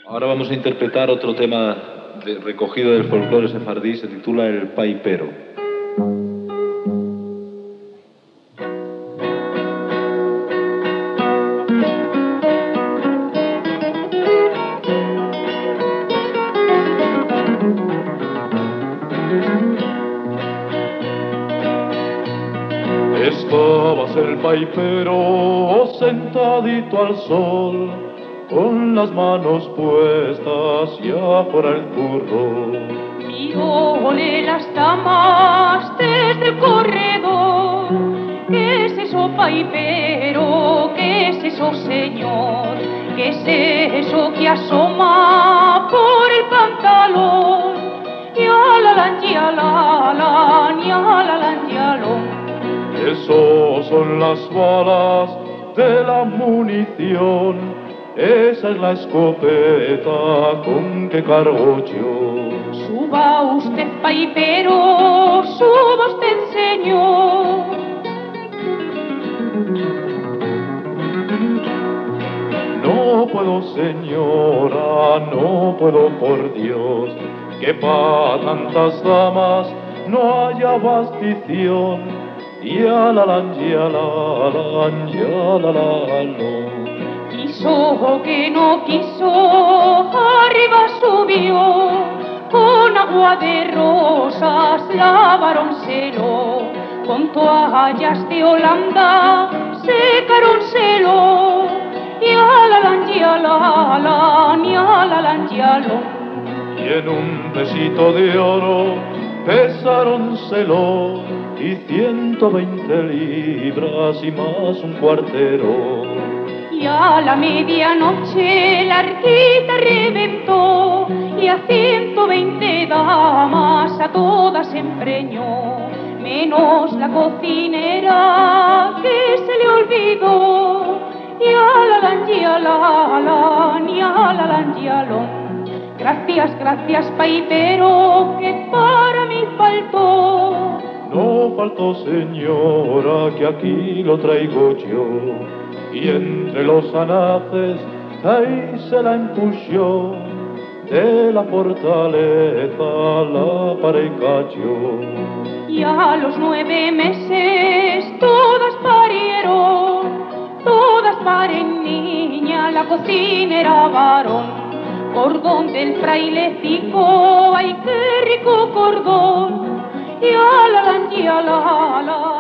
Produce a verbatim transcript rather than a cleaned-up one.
Ahora vamos a interpretar otro tema de, recogido del folclore sefardí, se titula El Paipero. Estabas el paipero sentadito al sol, con las manos puestas ya por el curro. Miróle las damas desde el corredor. ¿Qué es eso, paipero? ¿Qué es eso, señor? ¿Qué es eso que asoma por el pantalón? Yalalan, yalalan, yalalan, yalan. Esos son las balas de la munición, esa es la escopeta con que cargo yo. Suba usted, paipero, suba usted, señor. No puedo, señora, no puedo, por Dios, que pa' tantas damas no haya bastición. Yalalan, yalalan, yalalalo. Quiso que no quiso, arriba subió, con agua de rosas lavaronselo, con toallas de Holanda secáronselo. Yalalan, yalalan, yalalan, yalan. Y en un pesito de oro pesáronselo, y ciento veinte libras y más un cuartero. Y a la medianoche la arquita reventó, y a ciento veinte damas a todas empreñó, menos la cocinera que se le olvidó. Yalalan, yalalan, yalalan, yalan. Gracias, gracias, paipero, que para mí faltó. No faltó, señora, que aquí lo traigo yo, y entre los anaces ahí se la empusió, de la fortaleza la pared cayó. Y a los nueve meses todas parieron, todas paren niña, la cocinera varón. Cordón del frailecico, ay qué rico cordón. Yalalan, yalalan.